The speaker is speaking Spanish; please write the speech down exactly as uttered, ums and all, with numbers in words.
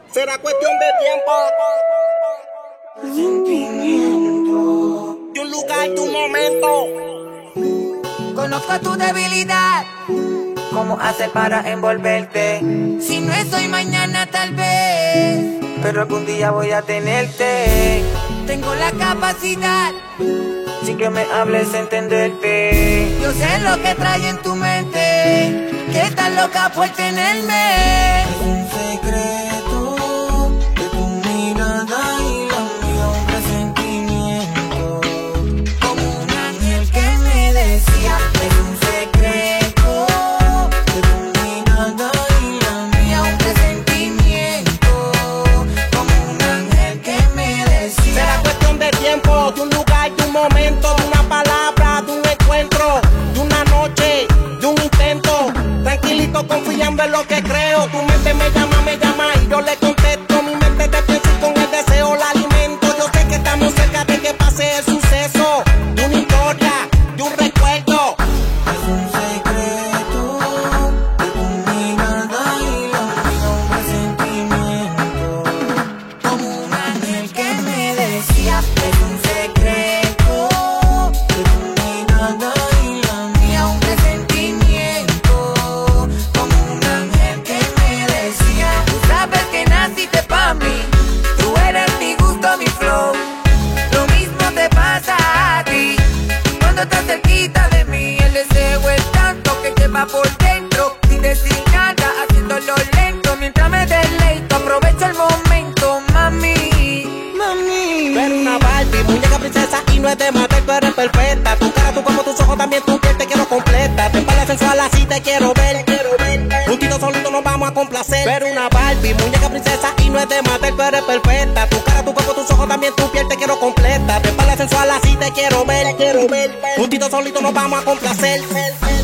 Será cuestión de tiempo. Sentimiento. De un lugar, de un momento. Conozco tu debilidad. ¿Cómo haces para envolverte? Si no es hoy, mañana tal vez, pero algún día voy a tenerte. Tengo la capacidad, sin que me hables, entenderte. Yo sé lo que trae en tu mente, que estás loca por tenerme. Es un secreto de tu mirada y la mía, un presentimiento, como un ángel que me decía. Es un secreto de tu mirada y la mía, un presentimiento, como un ángel que me decía. Será cuestión de tiempo, de un lugar, de un momento, de una palabra, de un encuentro, de una noche, de un intento. Tranquilito, confiando en lo que creo. Tu mente me llama, me llama y yo le contesto. Mi mente te piensa y con el deseo la alimento. Yo sé que estamos cerca de que pase el suceso, de una historia, de un recuerdo. es un secreto de tu mirada y la mía, un presentimiento, Como un ángel que me decía. Es un secreto de tu mirada y la mía, un presentimiento, como un ángel que me decía. Tú sabes que naciste pa' mí, tú eres mi gusto, mi flow. Lo mismo te pasa a ti, cuando estás cerquita de mí. El deseo es tanto que lleva por dentro, sin decir nada, haciéndolo lento. Mientras me deleito, aprovecho el momento, mami, mami. Tú eres una Barbie, muñeca princesa y no es de matar, tú eres perfecta. Tu cara, tu cuerpo, tus ojos, también tu piel te quiero completa. Te parece sensual, así te quiero ver, quiero ver. Juntito solito nos vamos a complacer. Tú eres una Barbie, muñeca princesa y no es de matar, tú eres perfecta. Tu cara, tu cuerpo, tus ojos, también tu piel te quiero completa. Te parece sensual, así te quiero ver, quiero ver. Juntito solito nos vamos a complacer.